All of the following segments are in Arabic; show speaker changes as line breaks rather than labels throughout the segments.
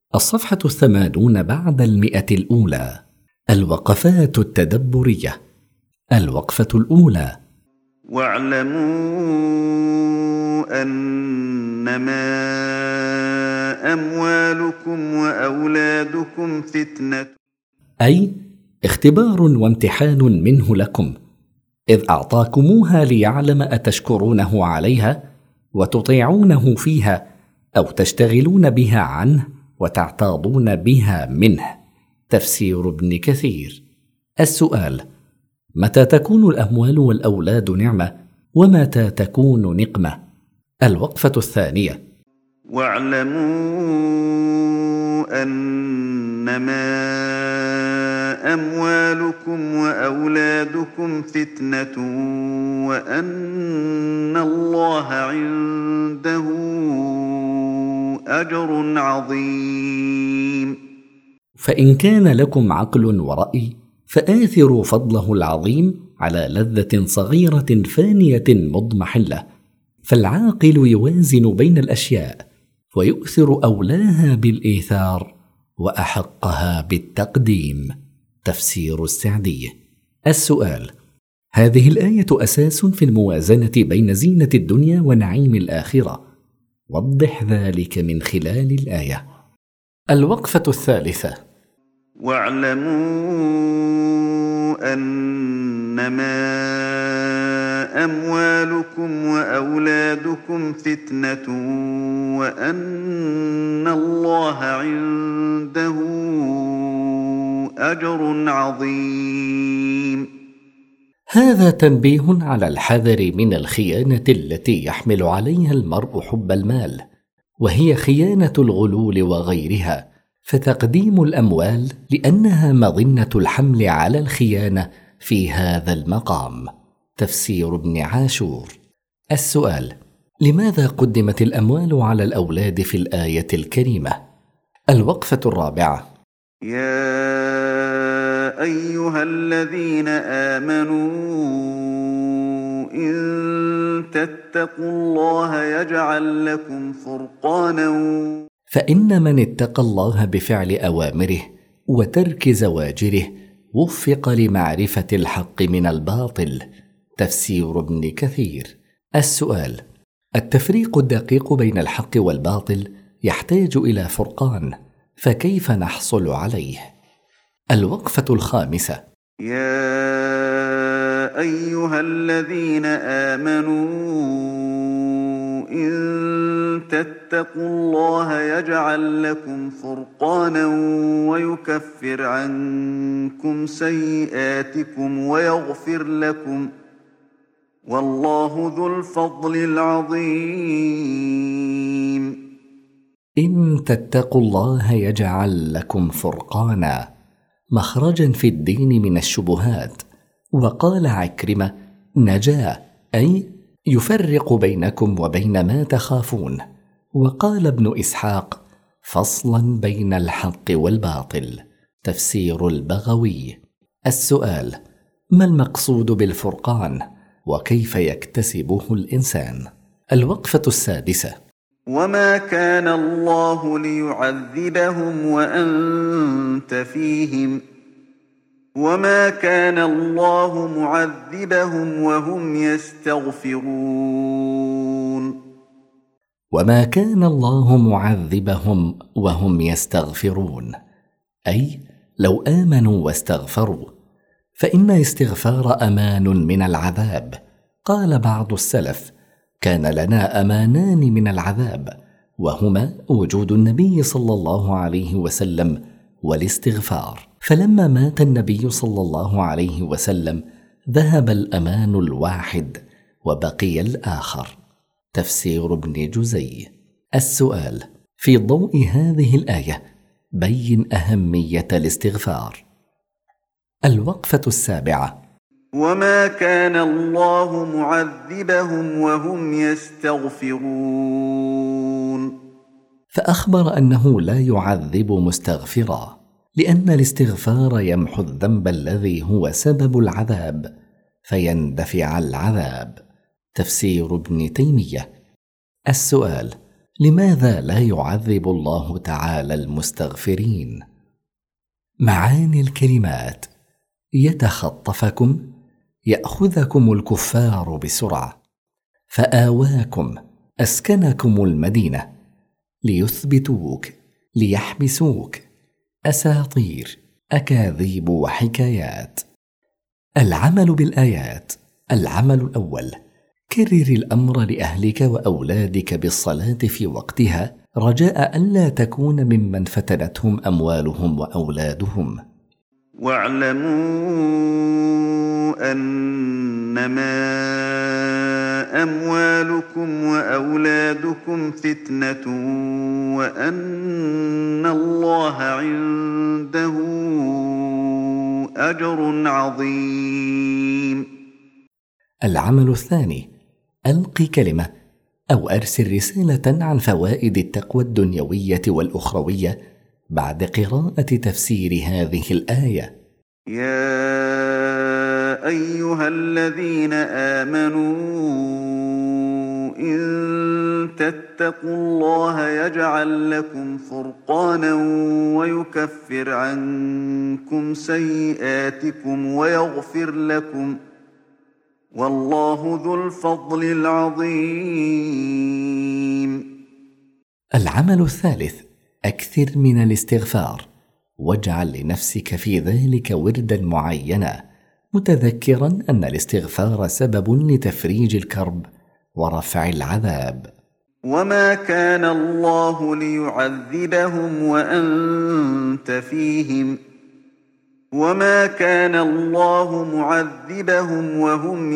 الصفحة 80 بعد 100 الأولى. الوقفات التدبرية. الوقفة الأولى:
واعلموا أنما أموالكم وأولادكم فتنة،
أي اختبار وامتحان منه لكم، إذ أعطاكموها ليعلم أتشكرونه عليها وتطيعونه فيها، أو تشتغلون بها عنه وتعتاضون بها منه. تفسير ابن كثير. السؤال: متى تكون الأموال والأولاد نعمة، ومتى تكون نقمة؟ الوقفة الثانية:
واعلموا أنما أموالكم وأولادكم فتنة وأن الله عنده أجر عظيم.
فإن كان لكم عقل ورأي فآثروا فضله العظيم على لذة صغيرة فانية مضمحلة، فالعاقل يوازن بين الأشياء ويؤثر أولاها بالإيثار وأحقها بالتقديم. تفسير السعدي. السؤال: هذه الآية أساس في الموازنة بين زينة الدنيا ونعيم الآخرة، وضح ذلك من خلال الآية. الوقفة الثالثة:
واعلموا أنما أموالكم وأولادكم فتنة وأن الله عنده أجر عظيم.
هذا تنبيه على الحذر من الخيانة التي يحمل عليها المرء حب المال، وهي خيانة الغلول وغيرها، فتقديم الأموال لأنها مظنة الحمل على الخيانة في هذا المقام. تفسير ابن عاشور. السؤال: لماذا قدمت الأموال على الأولاد في الآية الكريمة؟ الوقفة الرابعة:
يا أيها الذين آمنوا إن تتقوا الله يجعل لكم فرقانا.
فإن من اتقى الله بفعل أوامره وترك زواجره وفق لمعرفة الحق من الباطل. تفسير ابن كثير. السؤال: التفريق الدقيق بين الحق والباطل يحتاج إلى فرقان، فكيف نحصل عليه؟ الوقفة الخامسة:
يا أيها الذين آمنوا إن تتقوا الله يجعل لكم فرقانا ويكفر عنكم سيئاتكم ويغفر لكم، والله ذو الفضل العظيم.
إن تتقوا الله يجعل لكم فرقانا، مخرجا في الدين من الشبهات. وقال عكرمة: نجاة، أي يفرق بينكم وبين ما تخافون. وقال ابن إسحاق: فصلا بين الحق والباطل. تفسير البغوي. السؤال: ما المقصود بالفرقان، وكيف يكتسبه الإنسان؟ الوقفة السادسة:
وما كان الله ليعذبهم وأنت فيهم، وما كان الله معذبهم وهم يستغفرون.
وما كان الله معذبهم وهم يستغفرون، أي لو آمنوا واستغفروا، فإن استغفار أمان من العذاب. قال بعض السلف: كان لنا أمانان من العذاب، وهما وجود النبي صلى الله عليه وسلم والاستغفار. فلما مات النبي صلى الله عليه وسلم ذهب الأمان الواحد وبقي الآخر. تفسير ابن جزي. السؤال: في ضوء هذه الآية بين أهمية الاستغفار. الوقفة السابعة:
وما كان الله معذبهم وهم يستغفرون.
فأخبر أنه لا يعذب مستغفرا، لأن الاستغفار يمحو الذنب الذي هو سبب العذاب فيندفع العذاب. تفسير ابن تيمية. السؤال: لماذا لا يعذب الله تعالى المستغفرين؟ معاني الكلمات: يتخطفكم، يأخذكم الكفار بسرعة. فآواكم، أسكنكم المدينة. ليثبتوك، ليحبسوك. أساطير، أكاذيب وحكايات. العمل بالآيات. العمل الأول: كرر الأمر لأهلك وأولادك بالصلاة في وقتها رجاء ألا تكون ممن فتنتهم أموالهم وأولادهم.
واعلموا أنما أموالكم وأولادكم فتنة وأن الله عنده أجر عظيم.
العمل الثاني: ألق كلمة أو أرسل رسالة عن فوائد التقوى الدنيوية والأخروية بعد قراءة تفسير هذه الآية.
يا أيها الذين آمنوا إن تتقوا الله يجعل لكم فرقانا ويكفر عنكم سيئاتكم ويغفر لكم، والله ذو الفضل العظيم.
العمل الثالث: أكثر من الاستغفار، واجعل لنفسك في ذلك وردا معينا، متذكرا أن الاستغفار سبب لتفريج الكرب ورفع العذاب.
وما كان الله ليعذبهم وأنت فيهم، وما كان الله معذبهم وهم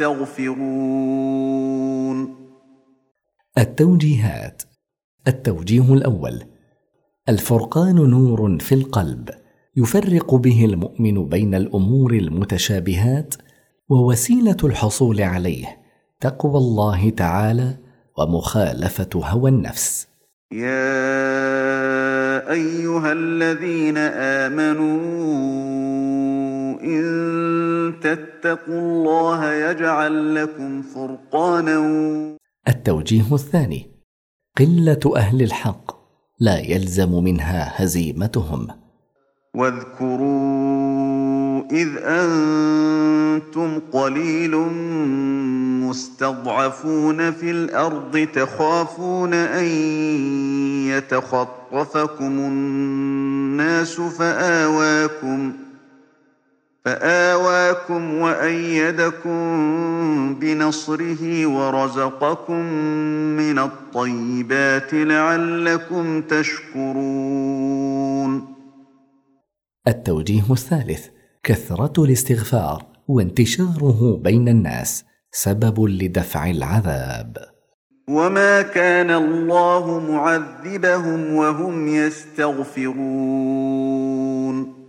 يستغفرون.
التوجيهات. التوجيه الأول: الفرقان نور في القلب يفرق به المؤمن بين الأمور المتشابهات، ووسيلة الحصول عليه تقوى الله تعالى ومخالفة هوى النفس.
يا أيها الذين آمنوا إن تتقوا الله يجعل لكم فرقانا.
التوجيه الثاني: قلة أهل الحق لا يلزم منها هزيمتهم.
واذكروا إذ أنتم قليل مستضعفون في الأرض تخافون أن يتخطفكم الناس فآواكم وأيدكم بنصره ورزقكم من الطيبات لعلكم تشكرون.
التوجيه الثالث: كثرة الاستغفار وانتشاره بين الناس سبب لدفع العذاب.
وما كان الله معذبهم وهم يستغفرون.